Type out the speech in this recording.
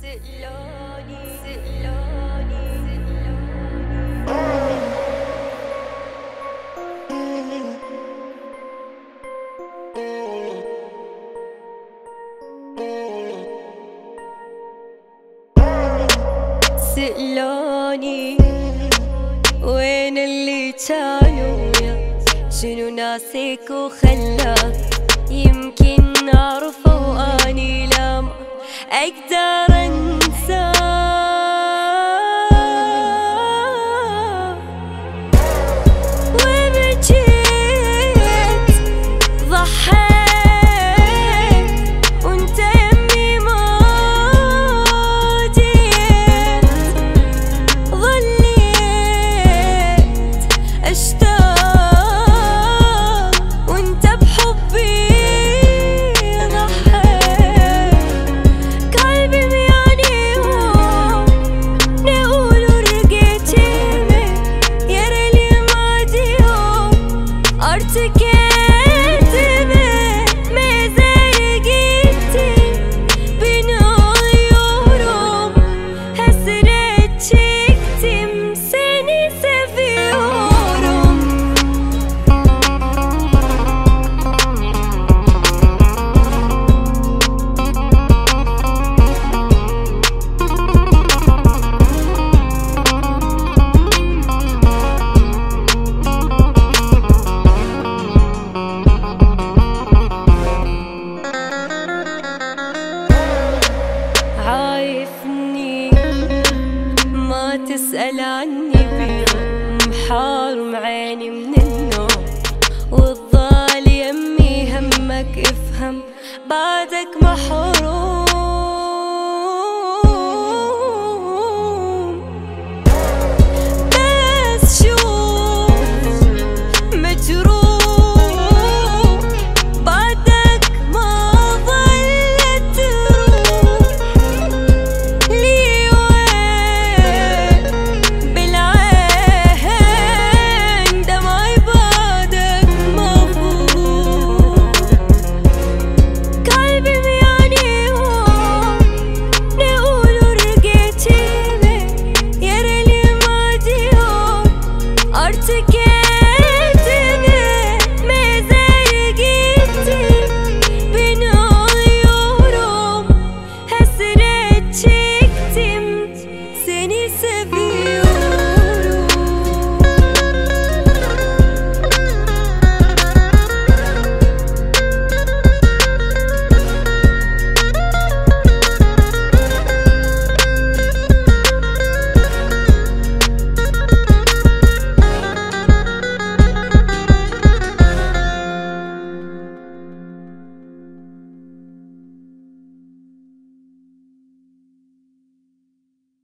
سألوني وين اللي كانوا وياك، شنو ناسيك وخلاك، يمكن أعرفه وأني لا ما أقدر أنساك. وبجيت ضحيت وانت يمي ما جيت، ظليت أشتاق وانت بحبي ضحيت. قلبي مياني نقول ورقيت يمي، يا ريلي ما دي يوم ارتكيت بي مزيقتي بين عيونهم، حسرت شكتي مسني سفيورهم. عايفني ما تسأل عني بيهم، محارم عيني من